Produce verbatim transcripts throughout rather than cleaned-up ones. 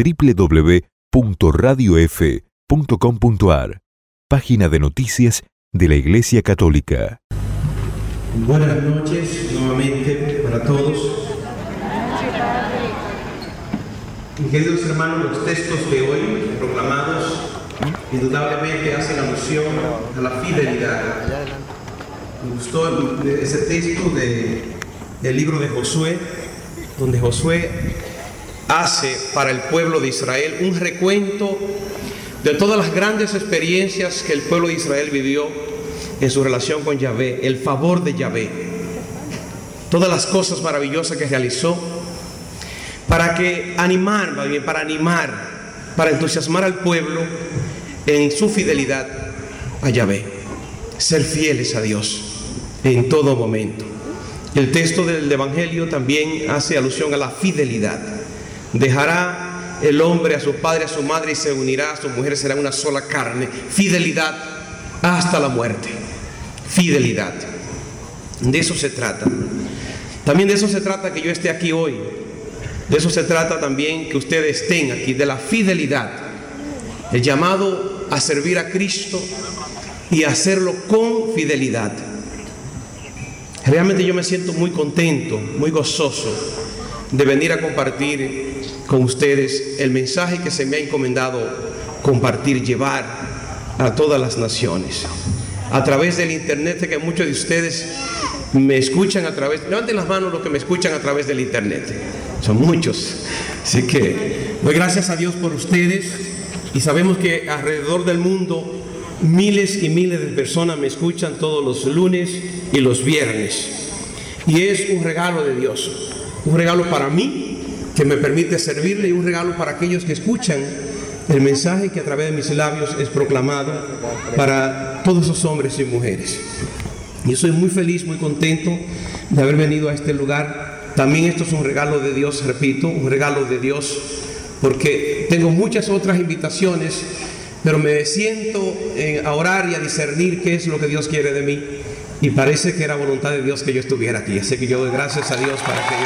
doble u doble u doble u punto radio f punto com punto a r, página de noticias de la Iglesia Católica. Buenas noches nuevamente para todos. Queridos hermanos, los textos de hoy proclamados indudablemente hacen alusión a la fidelidad. Me gustó ese texto de, del libro de Josué, donde Josué hace para el pueblo de Israel un recuento de todas las grandes experiencias que el pueblo de Israel vivió en su relación con Yahvé, el favor de Yahvé, todas las cosas maravillosas que realizó para que animar, para animar, para entusiasmar al pueblo en su fidelidad a Yahvé, ser fieles a Dios en todo momento. El texto del Evangelio también hace alusión a la fidelidad. Dejará el hombre a su padre, a su madre, y se unirá a su mujer, será una sola carne. Fidelidad hasta la muerte. Fidelidad. De eso se trata. También de eso se trata que yo esté aquí hoy. De eso se trata también que ustedes estén aquí, de la fidelidad. El llamado a servir a Cristo y hacerlo con fidelidad. Realmente yo me siento muy contento, muy gozoso de venir a compartir con ustedes el mensaje que se me ha encomendado compartir, llevar a todas las naciones. A través del internet, sé que muchos de ustedes me escuchan a través, levanten las manos los que me escuchan a través del internet. Son muchos. Así que doy gracias a Dios por ustedes, y sabemos que alrededor del mundo miles y miles de personas me escuchan todos los lunes y los viernes. Y es un regalo de Dios. Un regalo para mí, que me permite servirle, y un regalo para aquellos que escuchan el mensaje que a través de mis labios es proclamado para todos esos hombres y mujeres. Yo soy muy feliz, muy contento de haber venido a este lugar. También esto es un regalo de Dios, repito, un regalo de Dios, porque tengo muchas otras invitaciones, pero me siento a orar y a discernir qué es lo que Dios quiere de mí. Y parece que era voluntad de Dios que yo estuviera aquí. Así que yo doy gracias a Dios para que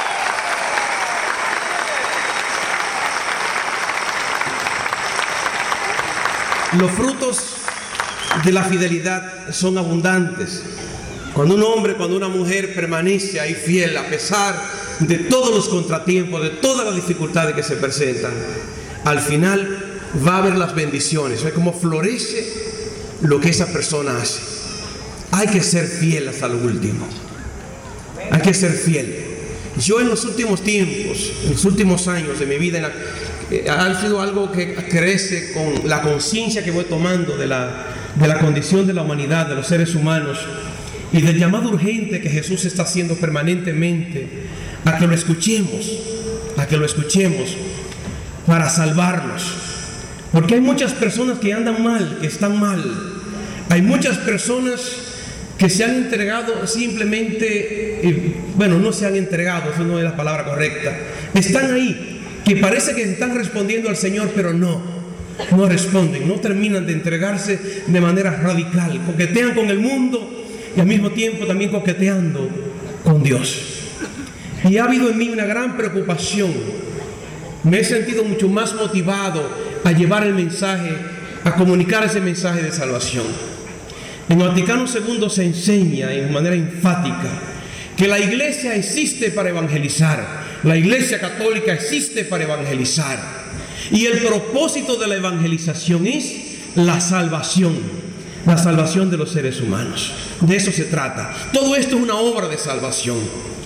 yo... Los frutos de la fidelidad son abundantes. Cuando un hombre, cuando una mujer permanece ahí fiel a pesar de todos los contratiempos, de todas las dificultades que se presentan, al final va a haber las bendiciones. Es como florece lo que esa persona hace. Hay que ser fiel hasta lo último. Hay que ser fiel. Yo en los últimos tiempos, en los últimos años de mi vida, la, eh, ha sido algo que crece con la conciencia que voy tomando de la, de la condición de la humanidad, de los seres humanos, y del llamado urgente que Jesús está haciendo permanentemente a que lo escuchemos, a que lo escuchemos para salvarnos. Porque hay muchas personas que andan mal, que están mal. Hay muchas personas que se han entregado simplemente, eh, bueno, no se han entregado, eso no es la palabra correcta. Están ahí, que parece que están respondiendo al Señor, pero no, no responden, no terminan de entregarse de manera radical. Coquetean con el mundo y al mismo tiempo también coqueteando con Dios. Y ha habido en mí una gran preocupación. Me he sentido mucho más motivado a llevar el mensaje, a comunicar ese mensaje de salvación. En el Vaticano segundo se enseña en manera enfática que la iglesia existe para evangelizar. La iglesia católica existe para evangelizar. Y el propósito de la evangelización es la salvación. La salvación de los seres humanos. De eso se trata. Todo esto es una obra de salvación.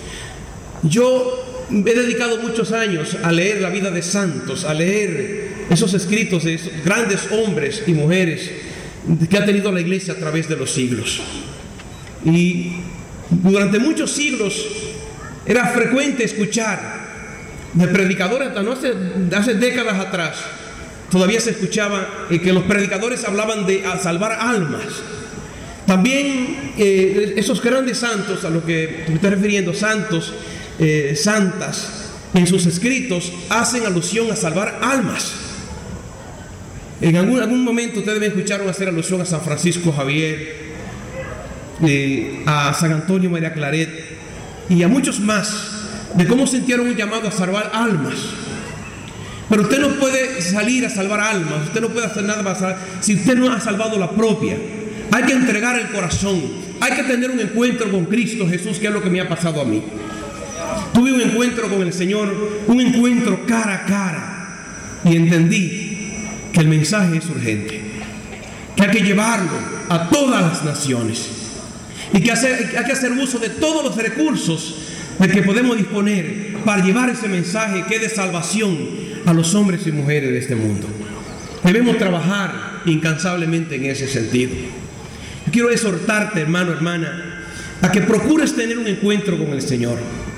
Yo he dedicado muchos años a leer la vida de santos, a leer esos escritos de esos grandes hombres y mujeres que ha tenido la iglesia a través de los siglos. Y durante muchos siglos era frecuente escuchar de predicadores, hasta no hace, hace décadas atrás, todavía se escuchaba eh, que los predicadores hablaban de a salvar almas. También eh, esos grandes santos a los que me estoy refiriendo, santos, eh, santas, en sus escritos hacen alusión a salvar almas. En algún, algún momento ustedes me escucharon hacer alusión a San Francisco Javier, eh, a San Antonio María Claret y a muchos más, de cómo sintieron un llamado a salvar almas. Pero usted no puede salir a salvar almas, usted no puede hacer nada para salvar si usted no ha salvado la propia. Hay que entregar el corazón, hay que tener un encuentro con Cristo Jesús, que es lo que me ha pasado a mí. Tuve un encuentro con el Señor, un encuentro cara a cara, y entendí que el mensaje es urgente, que hay que llevarlo a todas las naciones y que hacer, hay que hacer uso de todos los recursos de que podemos disponer para llevar ese mensaje que es de salvación a los hombres y mujeres de este mundo. Debemos trabajar incansablemente en ese sentido. Yo quiero exhortarte, hermano, hermana, a que procures tener un encuentro con el Señor.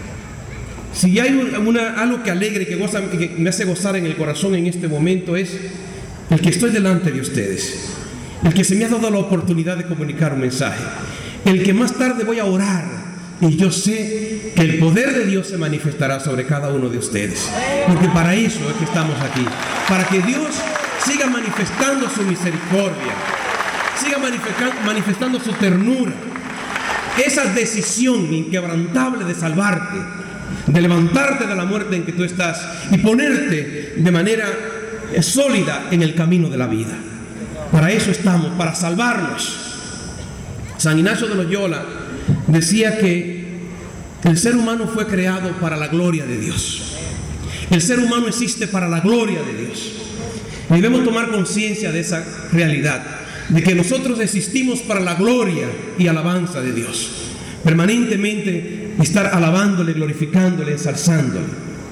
Si hay una, algo que alegre, que, goza, que me hace gozar en el corazón en este momento, es el que estoy delante de ustedes, el que se me ha dado la oportunidad de comunicar un mensaje, el que más tarde voy a orar, y yo sé que el poder de Dios se manifestará sobre cada uno de ustedes, porque para eso es que estamos aquí, para que Dios siga manifestando su misericordia, siga manifestando su ternura, esa decisión inquebrantable de salvarte, de levantarte de la muerte en que tú estás y ponerte de manera sólida en el camino de la vida. Para eso estamos, para salvarnos. San Ignacio de Loyola decía que el ser humano fue creado para la gloria de Dios. El ser humano existe para la gloria de Dios. Y debemos tomar conciencia de esa realidad, de que nosotros existimos para la gloria y alabanza de Dios. Permanentemente estar alabándole, glorificándole, ensalzándole.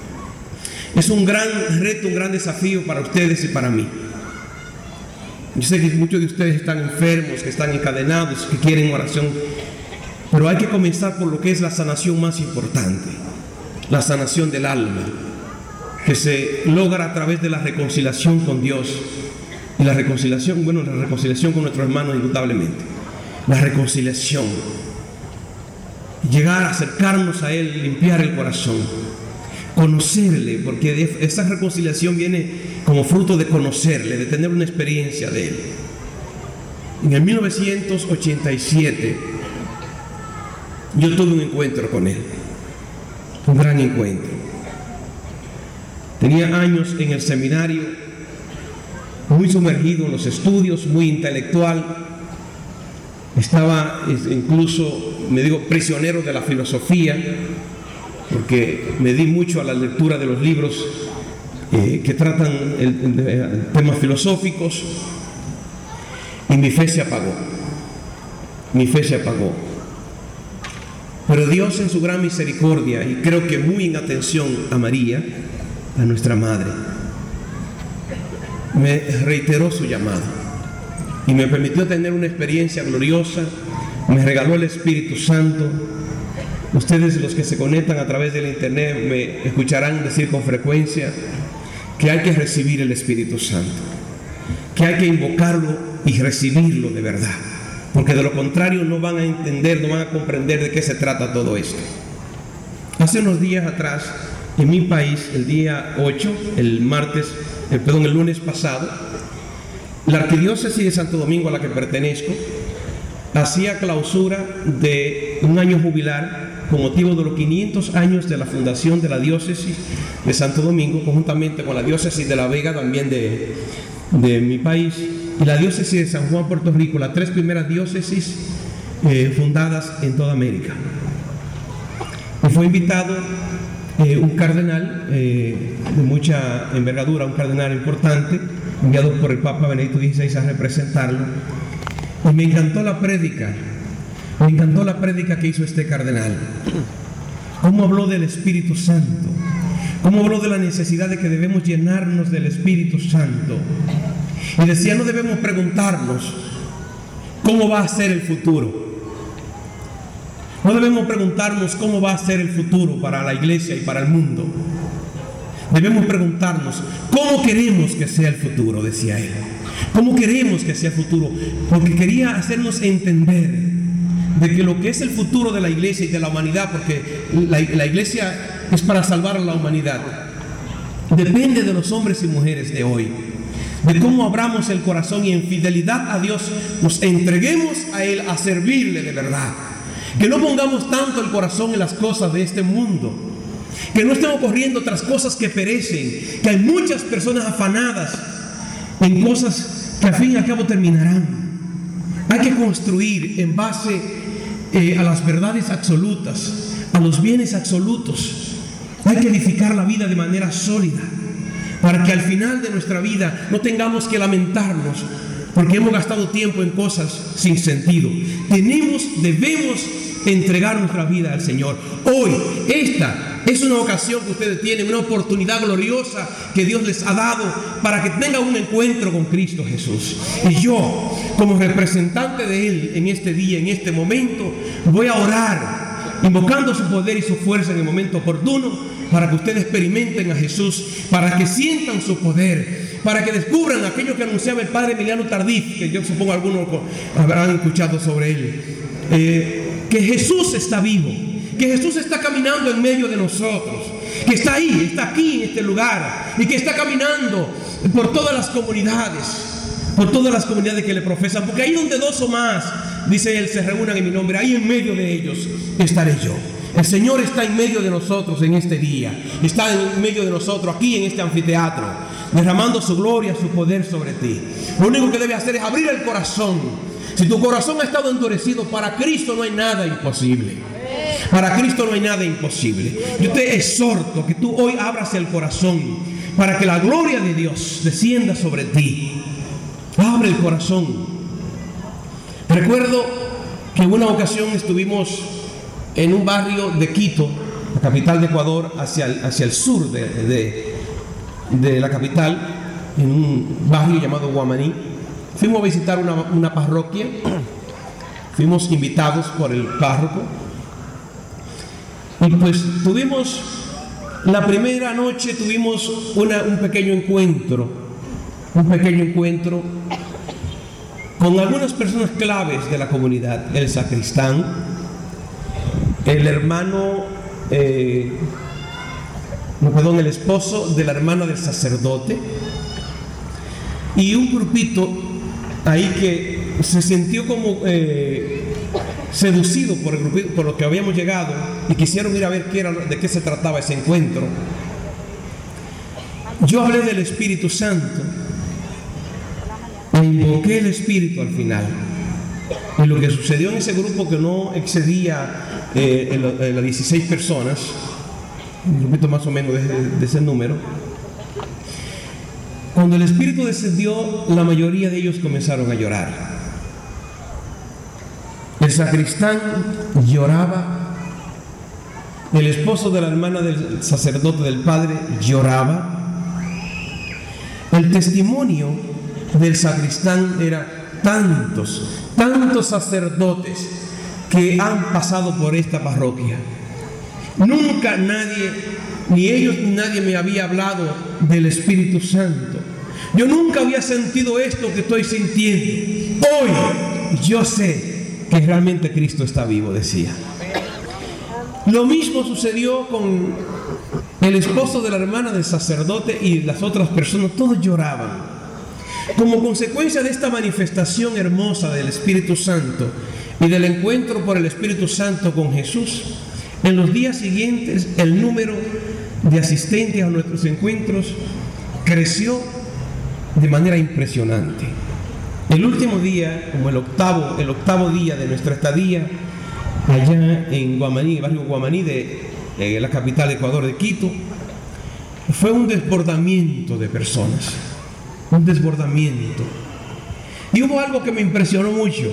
Es un gran reto, un gran desafío para ustedes y para mí. Yo sé que muchos de ustedes están enfermos, que están encadenados, que quieren oración, pero hay que comenzar por lo que es la sanación más importante, la sanación del alma, que se logra a través de la reconciliación con Dios. Y la reconciliación, bueno, la reconciliación con nuestros hermanos indudablemente, la reconciliación, llegar a acercarnos a Él, limpiar el corazón, conocerle, porque esa reconciliación viene como fruto de conocerle, de tener una experiencia de Él. En el mil novecientos ochenta y siete yo tuve un encuentro con Él, un gran encuentro. Tenía años en el seminario, muy sumergido en los estudios, muy intelectual. Estaba incluso, me digo, prisionero de la filosofía, porque me di mucho a la lectura de los libros eh, que tratan el, el, el, temas filosóficos, y mi fe se apagó, mi fe se apagó. Pero Dios, en su gran misericordia, y creo que muy en atención a María, a nuestra madre, me reiteró su llamado y me permitió tener una experiencia gloriosa. Me regaló el Espíritu Santo. Ustedes, los que se conectan a través del internet, me escucharán decir con frecuencia que hay que recibir el Espíritu Santo, que hay que invocarlo y recibirlo de verdad, porque de lo contrario no van a entender, no van a comprender de qué se trata todo esto. Hace unos días atrás, en mi país, el día ocho, el martes, el, perdón, el lunes pasado, la Arquidiócesis de Santo Domingo, a la que pertenezco, hacía clausura de un año jubilar con motivo de los quinientos años de la fundación de la Diócesis de Santo Domingo, conjuntamente con la Diócesis de La Vega, también de, de mi país, y la Diócesis de San Juan, Puerto Rico, las tres primeras diócesis eh, fundadas en toda América. Y fue invitado Eh, un cardenal eh, de mucha envergadura, un cardenal importante, enviado por el Papa Benedicto dieciséis a representarlo, y me encantó la prédica, me encantó la prédica que hizo este cardenal. Cómo habló del Espíritu Santo, cómo habló de la necesidad de que debemos llenarnos del Espíritu Santo, y decía, no debemos preguntarnos cómo va a ser el futuro. No debemos preguntarnos cómo va a ser el futuro para la iglesia y para el mundo. Debemos preguntarnos cómo queremos que sea el futuro, decía él. ¿Cómo queremos que sea el futuro? Porque quería hacernos entender de que lo que es el futuro de la iglesia y de la humanidad, porque la, la iglesia es para salvar a la humanidad, depende de los hombres y mujeres de hoy, de cómo abramos el corazón y en fidelidad a Dios nos entreguemos a Él a servirle de verdad. Que no pongamos tanto el corazón en las cosas de este mundo, que no estemos corriendo tras cosas que perecen, que hay muchas personas afanadas en cosas que al fin y al cabo terminarán. Hay que construir en base eh, a las verdades absolutas, a los bienes absolutos. Hay que edificar la vida de manera sólida, para que al final de nuestra vida no tengamos que lamentarnos porque hemos gastado tiempo en cosas sin sentido. Tenemos, debemos entregar nuestra vida al Señor. Hoy, esta es una ocasión que ustedes tienen, una oportunidad gloriosa que Dios les ha dado para que tengan un encuentro con Cristo Jesús. Y yo, como representante de Él en este día, en este momento, voy a orar, invocando su poder y su fuerza en el momento oportuno, para que ustedes experimenten a Jesús, para que sientan su poder, para que descubran aquello que anunciaba el padre Emiliano Tardif, que yo supongo algunos habrán escuchado sobre él, eh, que Jesús está vivo, que Jesús está caminando en medio de nosotros, que está ahí, está aquí en este lugar, y que está caminando por todas las comunidades, por todas las comunidades que le profesan, porque ahí donde dos o más, dice él, se reúnan en mi nombre, ahí en medio de ellos estaré yo. El Señor está en medio de nosotros en este día, está en medio de nosotros aquí en este anfiteatro, derramando su gloria, su poder sobre ti. Lo único que debes hacer es abrir el corazón. Si tu corazón ha estado endurecido, para Cristo no hay nada imposible. Para Cristo no hay nada imposible. Yo te exhorto que tú hoy abras el corazón para que la gloria de Dios descienda sobre ti. Abre el corazón. Recuerdo que en una ocasión estuvimos en un barrio de Quito, la capital de Ecuador, hacia el, hacia el sur de, de, de la capital, en un barrio llamado Guamaní. Fuimos a visitar una, una parroquia, fuimos invitados por el párroco, y pues tuvimos, la primera noche tuvimos una, un pequeño encuentro, un pequeño encuentro con algunas personas claves de la comunidad, el sacristán, el hermano, eh, no, perdón, el esposo de la hermana del sacerdote, y un grupito ahí que se sintió como eh, seducido por el grupito, por lo que habíamos llegado, y quisieron ir a ver qué era, de qué se trataba ese encuentro. Yo hablé del Espíritu Santo e invoqué el Espíritu al final. Y lo que sucedió en ese grupo, que no excedía eh, en, en las dieciséis personas, un grupito más o menos de, de ese número, cuando el Espíritu descendió, la mayoría de ellos comenzaron a llorar. El sacristán lloraba, el esposo de la hermana del sacerdote del padre lloraba. El testimonio del sacristán era tantos, tantos sacerdotes que han pasado por esta parroquia. Nunca nadie, ni ellos ni nadie me había hablado del Espíritu Santo. Yo nunca había sentido esto que estoy sintiendo. Hoy yo sé que realmente Cristo está vivo, decía. Lo mismo sucedió con el esposo de la hermana del sacerdote y las otras personas, todos lloraban. Como consecuencia de esta manifestación hermosa del Espíritu Santo y del encuentro por el Espíritu Santo con Jesús, en los días siguientes el número de asistentes a nuestros encuentros creció de manera impresionante. El último día, como el octavo, el octavo día de nuestra estadía allá en Guamaní, el barrio Guamaní de eh, la capital de Ecuador, de Quito, fue un desbordamiento de personas. Un desbordamiento. Y hubo algo que me impresionó mucho.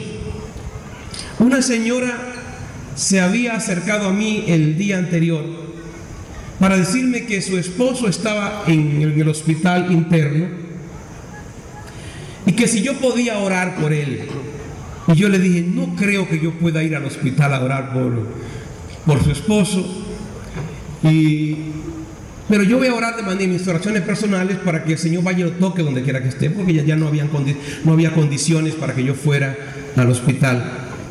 Una señora se había acercado a mí el día anterior para decirme que su esposo estaba en el, en el hospital interno y que si yo podía orar por él. Y yo le dije, no creo que yo pueda ir al hospital a orar por, por su esposo, y pero yo voy a orar de manera, mis oraciones personales, para que el Señor vaya y lo toque donde quiera que esté, porque ya, ya no, habían condi no había condiciones para que yo fuera al hospital.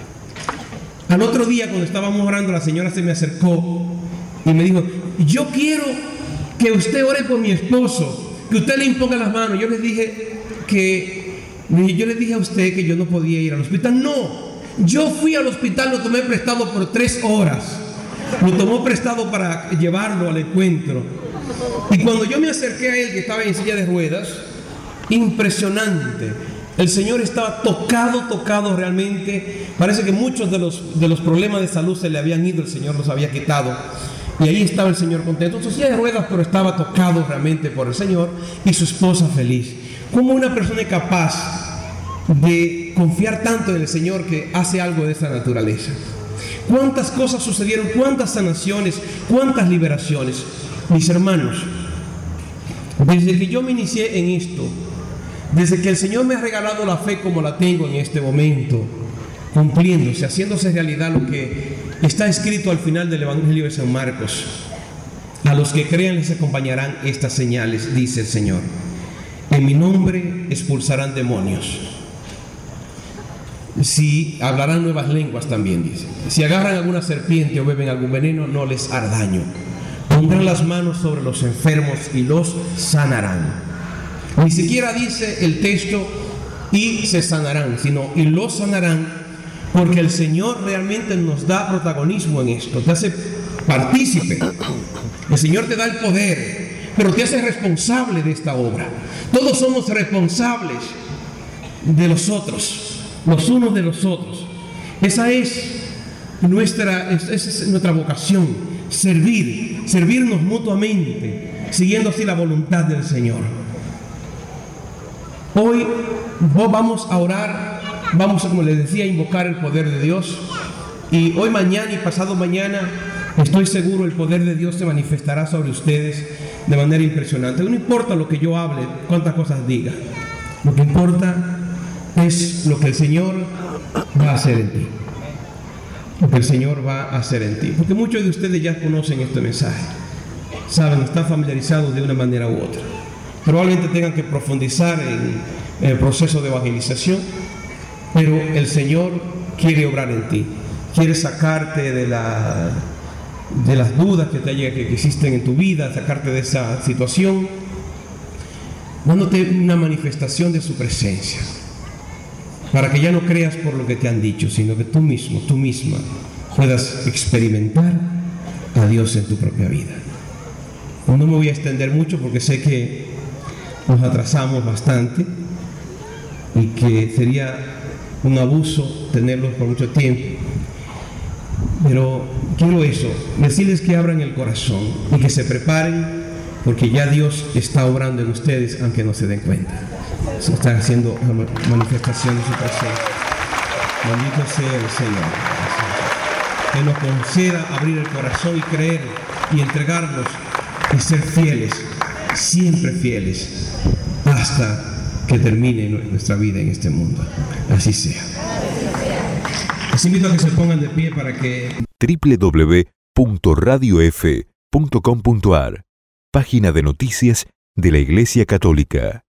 Al otro día, cuando estábamos orando, la señora se me acercó y me dijo, yo quiero que usted ore por mi esposo, que usted le imponga las manos. Yo le dije que, yo le dije a usted que yo no podía ir al hospital. No, yo fui al hospital, lo tomé prestado por tres horas. lo tomó prestado para llevarlo al encuentro. Y cuando yo me acerqué a él, que estaba en silla de ruedas, impresionante. El Señor estaba tocado, tocado realmente. Parece que muchos de los, de los problemas de salud se le habían ido, el Señor los había quitado. Y ahí estaba el Señor contento. En su silla de ruedas, pero estaba tocado realmente por el Señor, y su esposa feliz. ¿Cómo una persona es capaz de confiar tanto en el Señor que hace algo de esta naturaleza? ¿Cuántas cosas sucedieron? ¿Cuántas sanaciones? ¿Cuántas liberaciones? Mis hermanos, desde que yo me inicié en esto, desde que el Señor me ha regalado la fe como la tengo en este momento, cumpliéndose, haciéndose realidad lo que está escrito al final del Evangelio de San Marcos: a los que crean les acompañarán estas señales, dice el Señor. En mi nombre expulsarán demonios. Si hablarán nuevas lenguas también, dice. Si agarran alguna serpiente o beben algún veneno, no les hará daño. Pondrán las manos sobre los enfermos y los sanarán. Ni siquiera dice el texto y se sanarán, sino y los sanarán, porque el Señor realmente nos da protagonismo en esto, te hace partícipe. El Señor te da el poder, pero te hace responsable de esta obra. Todos somos responsables de los otros, los unos de los otros. Esa es nuestra, esa es nuestra vocación, servir, servirnos mutuamente, siguiendo así la voluntad del Señor. Hoy vamos a orar, vamos, como les decía, a invocar el poder de Dios, y hoy, mañana y pasado mañana, estoy seguro el poder de Dios se manifestará sobre ustedes de manera impresionante. No importa lo que yo hable, cuántas cosas diga, lo que importa es lo que el Señor va a hacer en ti, lo que el Señor va a hacer en ti, porque muchos de ustedes ya conocen este mensaje, saben, están familiarizados de una manera u otra. Probablemente tengan que profundizar en, en el proceso de evangelización, pero el Señor quiere obrar en ti, quiere sacarte de, la, de las dudas que, te haya, que existen en tu vida, sacarte de esa situación, dándote una manifestación de su presencia, para que ya no creas por lo que te han dicho, sino que tú mismo, tú misma puedas experimentar a Dios en tu propia vida. No me voy a extender mucho porque sé que nos atrasamos bastante y que sería un abuso tenerlos por mucho tiempo, pero quiero eso, decirles que abran el corazón y que se preparen, porque ya Dios está obrando en ustedes aunque no se den cuenta. Se está haciendo una manifestación de su presencia. Bendito sea el Señor, que nos conceda abrir el corazón y creer y entregarnos y ser fieles, siempre fieles, hasta que termine nuestra vida en este mundo. Así sea. Les invito a que se pongan de pie para que... doble u doble u doble u punto radio f punto com punto a r, página de noticias de la Iglesia Católica.